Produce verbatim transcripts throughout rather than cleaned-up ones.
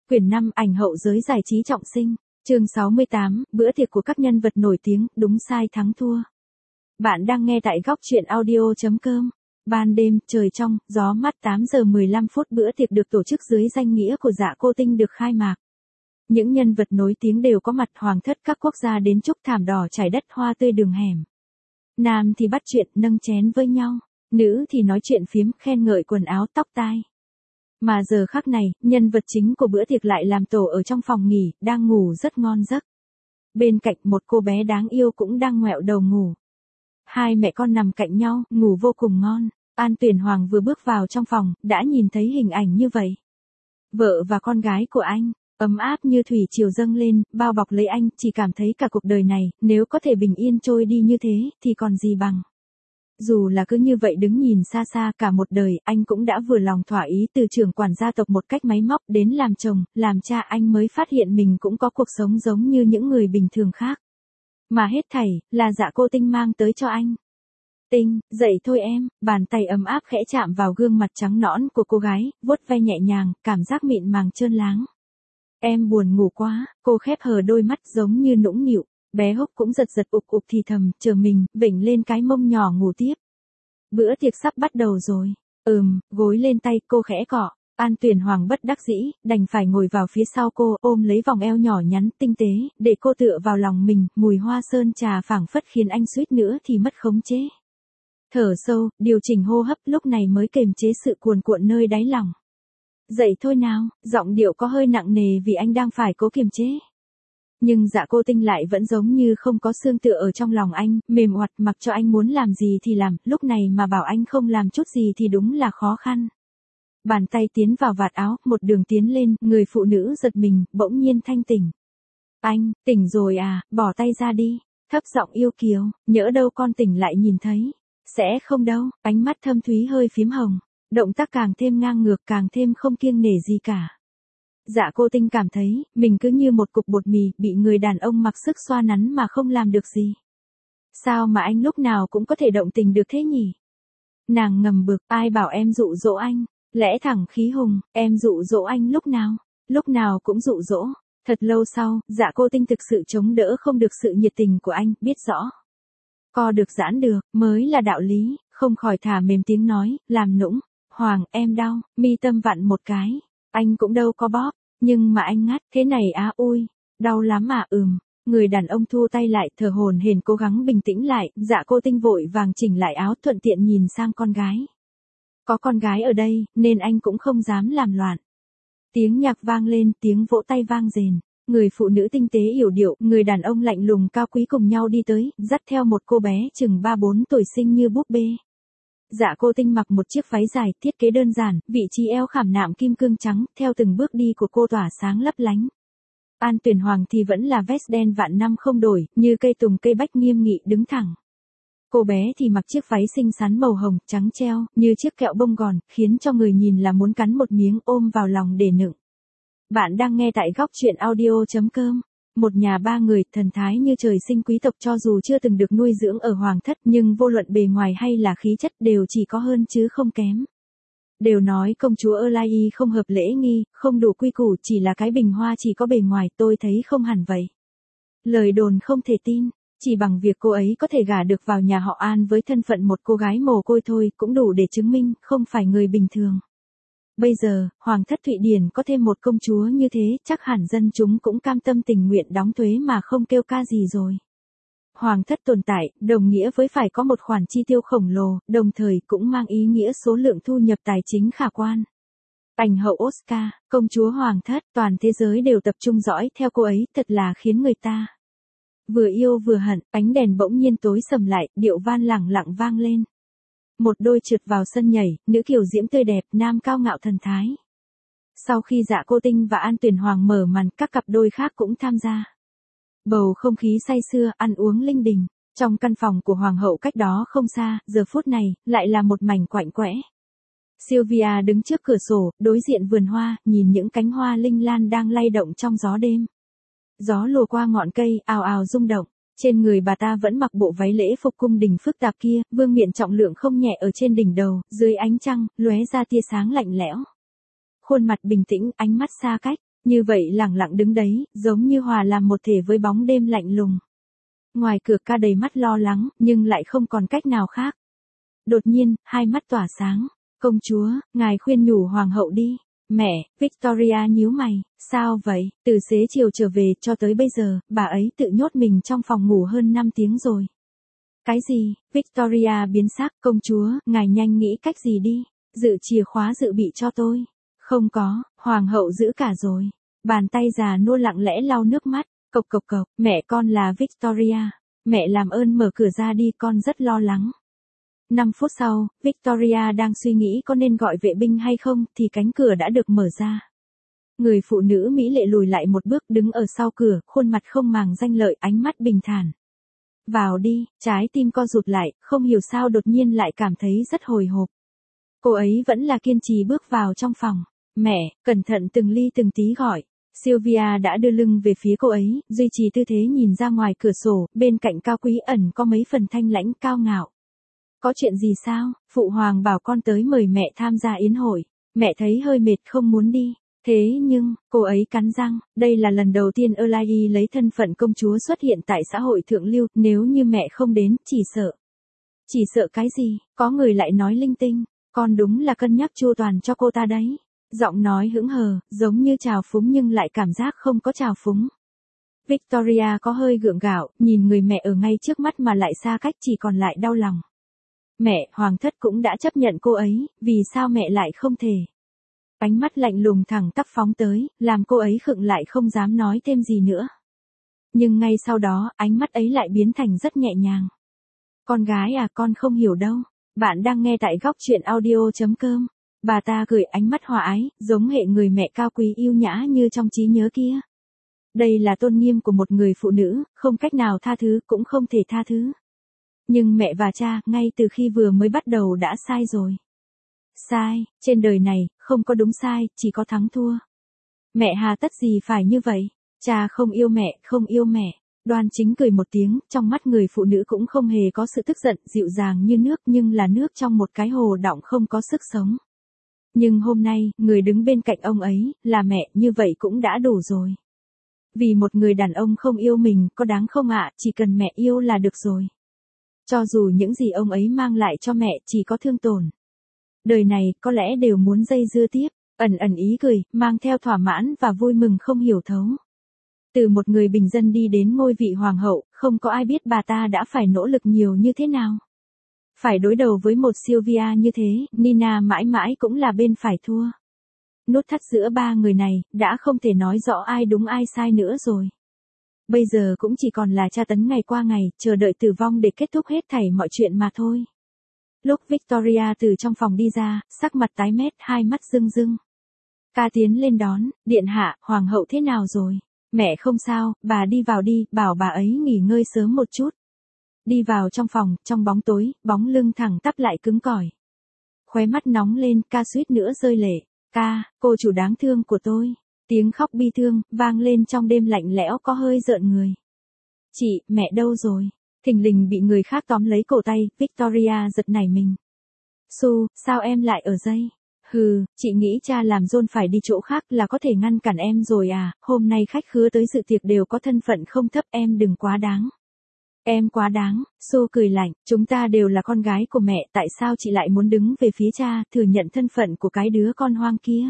Quyển năm ảnh hậu giới giải trí trọng sinh, chương sáu mươi tám, bữa tiệc của các nhân vật nổi tiếng, đúng sai thắng thua. Bạn đang nghe tại góc truyện audio chấm com. Ban đêm, trời trong, gió mát tám giờ mười lăm phút bữa tiệc được tổ chức dưới danh nghĩa của Dạ Cô Tinh được khai mạc. Những nhân vật nổi tiếng đều có mặt, hoàng thất các quốc gia đến chúc thảm đỏ trải đất hoa tươi đường hẻm. Nam thì bắt chuyện nâng chén với nhau, nữ thì nói chuyện phiếm khen ngợi quần áo tóc tai. Mà giờ khắc này, nhân vật chính của bữa tiệc lại làm tổ ở trong phòng nghỉ, đang ngủ rất ngon giấc. Bên cạnh một cô bé đáng yêu cũng đang ngoẹo đầu ngủ. Hai mẹ con nằm cạnh nhau, ngủ vô cùng ngon. An Tuyển Hoàng vừa bước vào trong phòng, đã nhìn thấy hình ảnh như vậy. Vợ và con gái của anh, ấm áp như thủy triều dâng lên, bao bọc lấy anh, chỉ cảm thấy cả cuộc đời này, nếu có thể bình yên trôi đi như thế, thì còn gì bằng. Dù là cứ như vậy đứng nhìn xa xa cả một đời, anh cũng đã vừa lòng thỏa ý từ trưởng quản gia tộc một cách máy móc đến làm chồng, làm cha anh mới phát hiện mình cũng có cuộc sống giống như những người bình thường khác. Mà hết thảy, là Dạ Cô Tinh mang tới cho anh. Tinh, dậy thôi em, bàn tay ấm áp khẽ chạm vào gương mặt trắng nõn của cô gái, vuốt ve nhẹ nhàng, cảm giác mịn màng trơn láng. Em buồn ngủ quá, cô khép hờ đôi mắt giống như nũng nịu. Bé Húc cũng giật giật ục ục thì thầm, chờ mình, vểnh lên cái mông nhỏ ngủ tiếp. Bữa tiệc sắp bắt đầu rồi. Ừm, gối lên tay, cô khẽ cọ. An Tuyển Hoàng bất đắc dĩ, đành phải ngồi vào phía sau cô, ôm lấy vòng eo nhỏ nhắn tinh tế, để cô tựa vào lòng mình, mùi hoa sơn trà phảng phất khiến anh suýt nữa thì mất khống chế. Thở sâu, điều chỉnh hô hấp, lúc này mới kềm chế sự cuồn cuộn nơi đáy lòng. Dậy thôi nào, giọng điệu có hơi nặng nề vì anh đang phải cố kiềm chế. Nhưng Dạ Cô Tinh lại vẫn giống như không có xương tựa ở trong lòng anh, mềm oặt mặc cho anh muốn làm gì thì làm, lúc này mà bảo anh không làm chút gì thì đúng là khó khăn. Bàn tay tiến vào vạt áo, một đường tiến lên, người phụ nữ giật mình, bỗng nhiên thanh tỉnh. Anh, tỉnh rồi à, bỏ tay ra đi, thấp giọng yêu kiều, nhỡ đâu con tỉnh lại nhìn thấy. Sẽ không đâu, ánh mắt thâm thúy hơi phím hồng, động tác càng thêm ngang ngược càng thêm không kiêng nể gì cả. Dạ Cô Tinh cảm thấy, mình cứ như một cục bột mì, bị người đàn ông mặc sức xoa nắn mà không làm được gì. Sao mà anh lúc nào cũng có thể động tình được thế nhỉ? Nàng ngầm bực, ai bảo em dụ dỗ anh, lẽ thẳng khí hùng, em dụ dỗ anh lúc nào, lúc nào cũng dụ dỗ. Thật lâu sau, Dạ Cô Tinh thực sự chống đỡ không được sự nhiệt tình của anh, biết rõ. Co được giãn được, mới là đạo lý, không khỏi thả mềm tiếng nói, làm nũng. Hoàng, em đau, mi tâm vặn một cái. Anh cũng đâu có bóp, nhưng mà anh ngắt, thế này á ui, đau lắm à ừm. Người đàn ông thu tay lại, thở hổn hển cố gắng bình tĩnh lại, Dạ Cô Tinh vội vàng chỉnh lại áo thuận tiện nhìn sang con gái. Có con gái ở đây, nên anh cũng không dám làm loạn. Tiếng nhạc vang lên, tiếng vỗ tay vang rền. Người phụ nữ tinh tế yểu điệu, người đàn ông lạnh lùng cao quý cùng nhau đi tới, dắt theo một cô bé chừng ba bốn tuổi xinh như búp bê. Dạ Cô Tinh mặc một chiếc váy dài, thiết kế đơn giản, vị trí eo khảm nạm kim cương trắng, theo từng bước đi của cô tỏa sáng lấp lánh. An Tuyển Hoàng thì vẫn là vest đen vạn năm không đổi, như cây tùng cây bách nghiêm nghị đứng thẳng. Cô bé thì mặc chiếc váy xinh xắn màu hồng, trắng treo, như chiếc kẹo bông gòn, khiến cho người nhìn là muốn cắn một miếng ôm vào lòng để nựng. Bạn đang nghe tại góc truyện audio chấm com. Một nhà ba người, thần thái như trời sinh quý tộc cho dù chưa từng được nuôi dưỡng ở hoàng thất nhưng vô luận bề ngoài hay là khí chất đều chỉ có hơn chứ không kém. Đều nói công chúa Erlai không hợp lễ nghi, không đủ quy củ, chỉ là cái bình hoa chỉ có bề ngoài, tôi thấy không hẳn vậy. Lời đồn không thể tin, chỉ bằng việc cô ấy có thể gả được vào nhà họ An với thân phận một cô gái mồ côi thôi cũng đủ để chứng minh không phải người bình thường. Bây giờ, Hoàng thất Thụy Điển có thêm một công chúa như thế, chắc hẳn dân chúng cũng cam tâm tình nguyện đóng thuế mà không kêu ca gì rồi. Hoàng thất tồn tại, đồng nghĩa với phải có một khoản chi tiêu khổng lồ, đồng thời cũng mang ý nghĩa số lượng thu nhập tài chính khả quan. Ảnh hậu Oscar, công chúa Hoàng thất, toàn thế giới đều tập trung dõi theo cô ấy, thật là khiến người ta vừa yêu vừa hận. Ánh đèn bỗng nhiên tối sầm lại, điệu van lẳng lặng vang lên. Một đôi trượt vào sân nhảy, nữ kiều diễm tươi đẹp, nam cao ngạo thần thái. Sau khi Dạ Cô Tinh và An Tuyển Hoàng mở màn, các cặp đôi khác cũng tham gia. Bầu không khí say sưa, ăn uống linh đình. Trong căn phòng của hoàng hậu cách đó không xa, giờ phút này, lại là một mảnh quạnh quẽ. Sylvia đứng trước cửa sổ, đối diện vườn hoa, nhìn những cánh hoa linh lan đang lay động trong gió đêm. Gió lùa qua ngọn cây, ào ào rung động. Trên người bà ta vẫn mặc bộ váy lễ phục cung đình phức tạp kia, vương miện trọng lượng không nhẹ ở trên đỉnh đầu, dưới ánh trăng, lóe ra tia sáng lạnh lẽo. Khuôn mặt bình tĩnh, ánh mắt xa cách, Như vậy lẳng lặng đứng đấy, giống như hòa làm một thể với bóng đêm lạnh lùng. Ngoài cửa ca đầy mắt lo lắng, nhưng lại không còn cách nào khác. Đột nhiên, hai mắt tỏa sáng. Công chúa, ngài khuyên nhủ hoàng hậu đi. Mẹ, Victoria nhíu mày, sao vậy? Từ xế chiều trở về cho tới bây giờ, bà ấy tự nhốt mình trong phòng ngủ hơn năm tiếng rồi. Cái gì? Victoria biến sắc, công chúa, ngài nhanh nghĩ cách gì đi. Dự chìa khóa dự bị cho tôi. Không có, hoàng hậu giữ cả rồi. Bàn tay già nua lặng lẽ lau nước mắt. Cộc cộc cộc, mẹ con là Victoria. Mẹ làm ơn mở cửa ra đi, con rất lo lắng. năm phút sau, Victoria đang suy nghĩ có nên gọi vệ binh hay không, thì cánh cửa đã được mở ra. Người phụ nữ mỹ lệ lùi lại một bước đứng ở sau cửa, khuôn mặt không màng danh lợi, ánh mắt bình thản. Vào đi, trái tim co rụt lại, không hiểu sao đột nhiên lại cảm thấy rất hồi hộp. Cô ấy vẫn là kiên trì bước vào trong phòng. Mẹ, cẩn thận từng ly từng tí gọi. Sylvia đã đưa lưng về phía cô ấy, duy trì tư thế nhìn ra ngoài cửa sổ, bên cạnh Cao Quý ẩn có mấy phần thanh lãnh cao ngạo. Có chuyện gì sao? Phụ hoàng bảo con tới mời mẹ tham gia yến hội. Mẹ thấy hơi mệt không muốn đi. Thế nhưng, cô ấy cắn răng, đây là lần đầu tiên Erlai lấy thân phận công chúa xuất hiện tại xã hội thượng lưu, nếu như mẹ không đến, chỉ sợ. Chỉ sợ cái gì? Có người lại nói linh tinh, con đúng là cân nhắc chu toàn cho cô ta đấy. Giọng nói hững hờ, giống như trào phúng nhưng lại cảm giác không có trào phúng. Victoria có hơi gượng gạo, nhìn người mẹ ở ngay trước mắt mà lại xa cách, chỉ còn lại đau lòng. Mẹ, hoàng thất cũng đã chấp nhận cô ấy, vì sao mẹ lại không thể? Ánh mắt lạnh lùng thẳng tắp phóng tới, làm cô ấy khựng lại không dám nói thêm gì nữa. Nhưng ngay sau đó, ánh mắt ấy lại biến thành rất nhẹ nhàng. Con gái à, con không hiểu đâu. Bạn đang nghe tại góc truyện audio chấm com. Bà ta gửi ánh mắt hòa ái, giống hệ người mẹ cao quý yêu nhã như trong trí nhớ kia. Đây là tôn nghiêm của một người phụ nữ, không cách nào tha thứ, cũng không thể tha thứ. Nhưng mẹ và cha, ngay từ khi vừa mới bắt đầu đã sai rồi. Sai, trên đời này, không có đúng sai, chỉ có thắng thua. Mẹ hà tất gì phải như vậy? Cha không yêu mẹ, không yêu mẹ. Đoan Chính cười một tiếng, trong mắt người phụ nữ cũng không hề có sự tức giận, dịu dàng như nước nhưng là nước trong một cái hồ đọng không có sức sống. Nhưng hôm nay, người đứng bên cạnh ông ấy, là mẹ, như vậy cũng đã đủ rồi. Vì một người đàn ông không yêu mình, có đáng không ạ, chỉ cần mẹ yêu là được rồi. Cho dù những gì ông ấy mang lại cho mẹ chỉ có thương tổn. Đời này, có lẽ đều muốn dây dưa tiếp, ẩn ẩn ý cười, mang theo thỏa mãn và vui mừng không hiểu thấu. Từ một người bình dân đi đến ngôi vị hoàng hậu, không có ai biết bà ta đã phải nỗ lực nhiều như thế nào. Phải đối đầu với một Sylvia như thế, Nina mãi mãi cũng là bên phải thua. Nút thắt giữa ba người này, đã không thể nói rõ ai đúng ai sai nữa rồi. Bây giờ cũng chỉ còn là tra tấn ngày qua ngày, chờ đợi tử vong để kết thúc hết thảy mọi chuyện mà thôi. Lúc Victoria từ trong phòng đi ra, sắc mặt tái mét, hai mắt rưng rưng. Ca tiến lên đón, điện hạ, hoàng hậu thế nào rồi? Mẹ không sao, bà đi vào đi, bảo bà ấy nghỉ ngơi sớm một chút. Đi vào trong phòng, trong bóng tối, bóng lưng thẳng tắp lại cứng cỏi. Khóe mắt nóng lên, ca suýt nữa rơi lệ. Ca, cô chủ đáng thương của tôi. Tiếng khóc bi thương, vang lên trong đêm lạnh lẽo có hơi rợn người. Chị, mẹ đâu rồi? Thình lình bị người khác tóm lấy cổ tay, Victoria giật nảy mình. Su, sao em lại ở đây? Hừ, chị nghĩ cha làm John phải đi chỗ khác là có thể ngăn cản em rồi à, hôm nay khách khứa tới dự tiệc đều có thân phận không thấp, em đừng quá đáng. Em quá đáng, Su cười lạnh, chúng ta đều là con gái của mẹ, tại sao chị lại muốn đứng về phía cha, thừa nhận thân phận của cái đứa con hoang kia?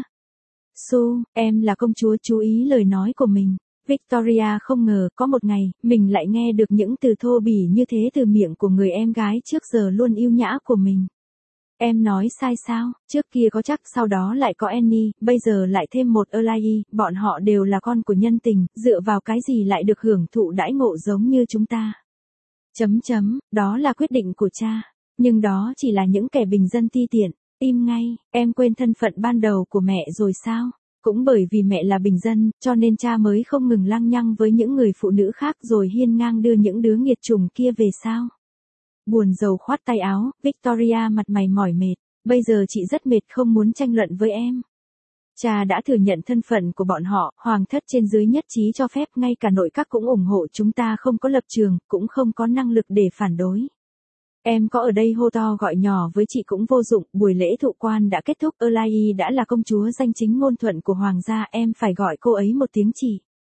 Su, em là công chúa, chú ý lời nói của mình. Victoria không ngờ, có một ngày, mình lại nghe được những từ thô bỉ như thế từ miệng của người em gái trước giờ luôn yêu nhã của mình. Em nói sai sao, trước kia có chắc, sau đó lại có Annie, bây giờ lại thêm một Erlai, bọn họ đều là con của nhân tình, dựa vào cái gì lại được hưởng thụ đãi ngộ giống như chúng ta. Chấm chấm, đó là quyết định của cha, nhưng đó chỉ là những kẻ bình dân ti tiện. Im ngay, em quên thân phận ban đầu của mẹ rồi sao? Cũng bởi vì mẹ là bình dân, cho nên cha mới không ngừng lăng nhăng với những người phụ nữ khác rồi hiên ngang đưa những đứa nghiệt chủng kia về sao? Buồn rầu khoát tay áo, Victoria mặt mày mỏi mệt, bây giờ chị rất mệt không muốn tranh luận với em. Cha đã thừa nhận thân phận của bọn họ, hoàng thất trên dưới nhất trí cho phép, ngay cả nội các cũng ủng hộ, chúng ta không có lập trường, cũng không có năng lực để phản đối. Em có ở đây hô to gọi nhỏ với chị cũng vô dụng, buổi lễ thụ quan đã kết thúc, Erlai đã là công chúa danh chính ngôn thuận của hoàng gia, em phải gọi cô ấy một tiếng chị.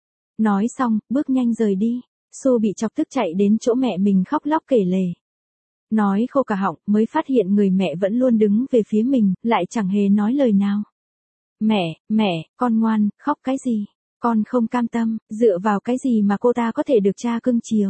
Nói xong, bước nhanh rời đi. Su bị chọc tức chạy đến chỗ mẹ mình khóc lóc kể lể. Nói khô cả họng, mới phát hiện người mẹ vẫn luôn đứng về phía mình, lại chẳng hề nói lời nào. Mẹ, mẹ, con ngoan, khóc cái gì? Con không cam tâm, dựa vào cái gì mà cô ta có thể được cha cưng chiều?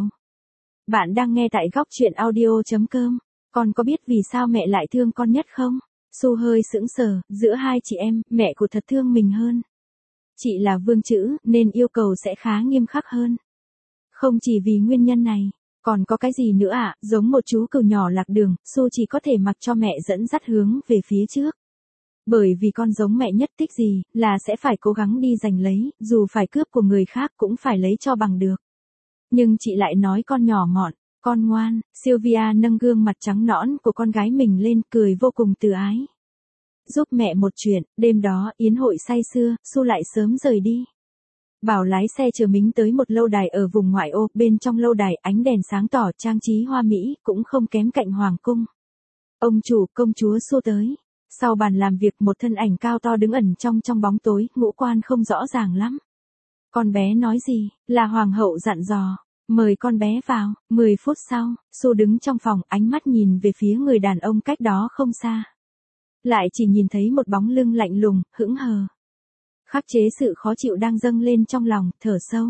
Bạn đang nghe tại góc chuyện audio chấm com. Con có biết vì sao mẹ lại thương con nhất không? Su hơi sững sờ, giữa hai chị em, mẹ của thật thương mình hơn. Chị là vương chữ, nên yêu cầu sẽ khá nghiêm khắc hơn. Không chỉ vì nguyên nhân này, còn có cái gì nữa ạ? À? Giống một chú cừu nhỏ lạc đường, Su chỉ có thể mặc cho mẹ dẫn dắt hướng về phía trước. Bởi vì con giống mẹ nhất thích gì, là sẽ phải cố gắng đi giành lấy, dù phải cướp của người khác cũng phải lấy cho bằng được. Nhưng chị lại nói con nhỏ mọn, con ngoan. Sylvia nâng gương mặt trắng nõn của con gái mình lên, cười vô cùng từ ái. Giúp mẹ một chuyện, đêm đó yến hội say sưa, Su lại sớm rời đi. Bảo lái xe chở mình tới một lâu đài ở vùng ngoại ô, bên trong lâu đài ánh đèn sáng tỏ trang trí hoa mỹ, cũng không kém cạnh hoàng cung. Ông chủ, công chúa Su tới. Sau bàn làm việc một thân ảnh cao to đứng ẩn trong trong bóng tối, ngũ quan không rõ ràng lắm. Con bé nói gì, là hoàng hậu dặn dò. Mời con bé vào. mười phút sau, Su đứng trong phòng, ánh mắt nhìn về phía người đàn ông cách đó không xa. Lại chỉ nhìn thấy một bóng lưng lạnh lùng, hững hờ. Khắc chế sự khó chịu đang dâng lên trong lòng, thở sâu.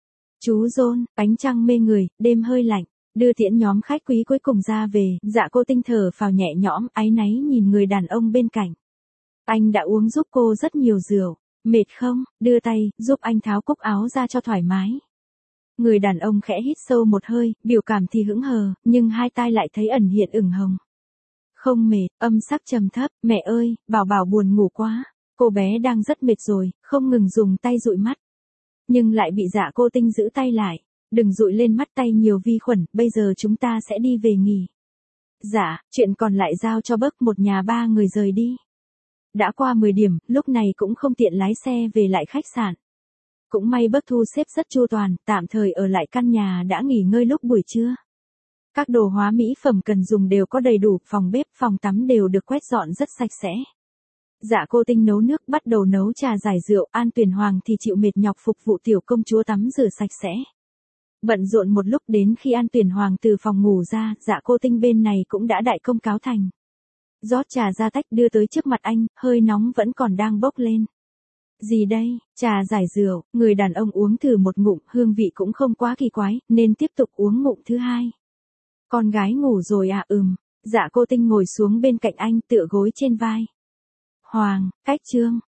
Chú John, ánh trăng mê người, đêm hơi lạnh, đưa tiễn nhóm khách quý cuối cùng ra về, Dạ Cô Tinh thở phào nhẹ nhõm, áy náy nhìn người đàn ông bên cạnh. Anh đã uống giúp cô rất nhiều rượu, mệt không, đưa tay, giúp anh tháo cúc áo ra cho thoải mái. Người đàn ông khẽ hít sâu một hơi, biểu cảm thì hững hờ, nhưng hai tai lại thấy ẩn hiện ửng hồng. Không mệt, âm sắc trầm thấp, mẹ ơi, bảo bảo buồn ngủ quá. Cô bé đang rất mệt rồi, không ngừng dùng tay dụi mắt. Nhưng lại bị Dạ Cô Tinh giữ tay lại. Đừng dụi lên mắt, tay nhiều vi khuẩn, bây giờ chúng ta sẽ đi về nghỉ. Dạ, chuyện còn lại giao cho Bấc, một nhà ba người rời đi. Đã qua mười điểm, lúc này cũng không tiện lái xe về lại khách sạn. Cũng may Bấc thu xếp rất chu toàn, tạm thời ở lại căn nhà đã nghỉ ngơi lúc buổi trưa. Các đồ hóa mỹ phẩm cần dùng đều có đầy đủ, phòng bếp, phòng tắm đều được quét dọn rất sạch sẽ. Dạ Cô Tinh nấu nước, bắt đầu nấu trà giải rượu, An Tuyền Hoàng thì chịu mệt nhọc phục vụ tiểu công chúa tắm rửa sạch sẽ. Bận rộn một lúc, đến khi An Tuyền Hoàng từ phòng ngủ ra, Dạ Cô Tinh bên này cũng đã đại công cáo thành. Rót trà ra tách đưa tới trước mặt anh, hơi nóng vẫn còn đang bốc lên. Gì đây? Trà giải rượu, người đàn ông uống thử một ngụm, hương vị cũng không quá kỳ quái, nên tiếp tục uống ngụm thứ hai. Con gái ngủ rồi à? Ừm. Dạ Cô Tinh ngồi xuống bên cạnh anh, tựa gối trên vai. Hoàng, cách trương,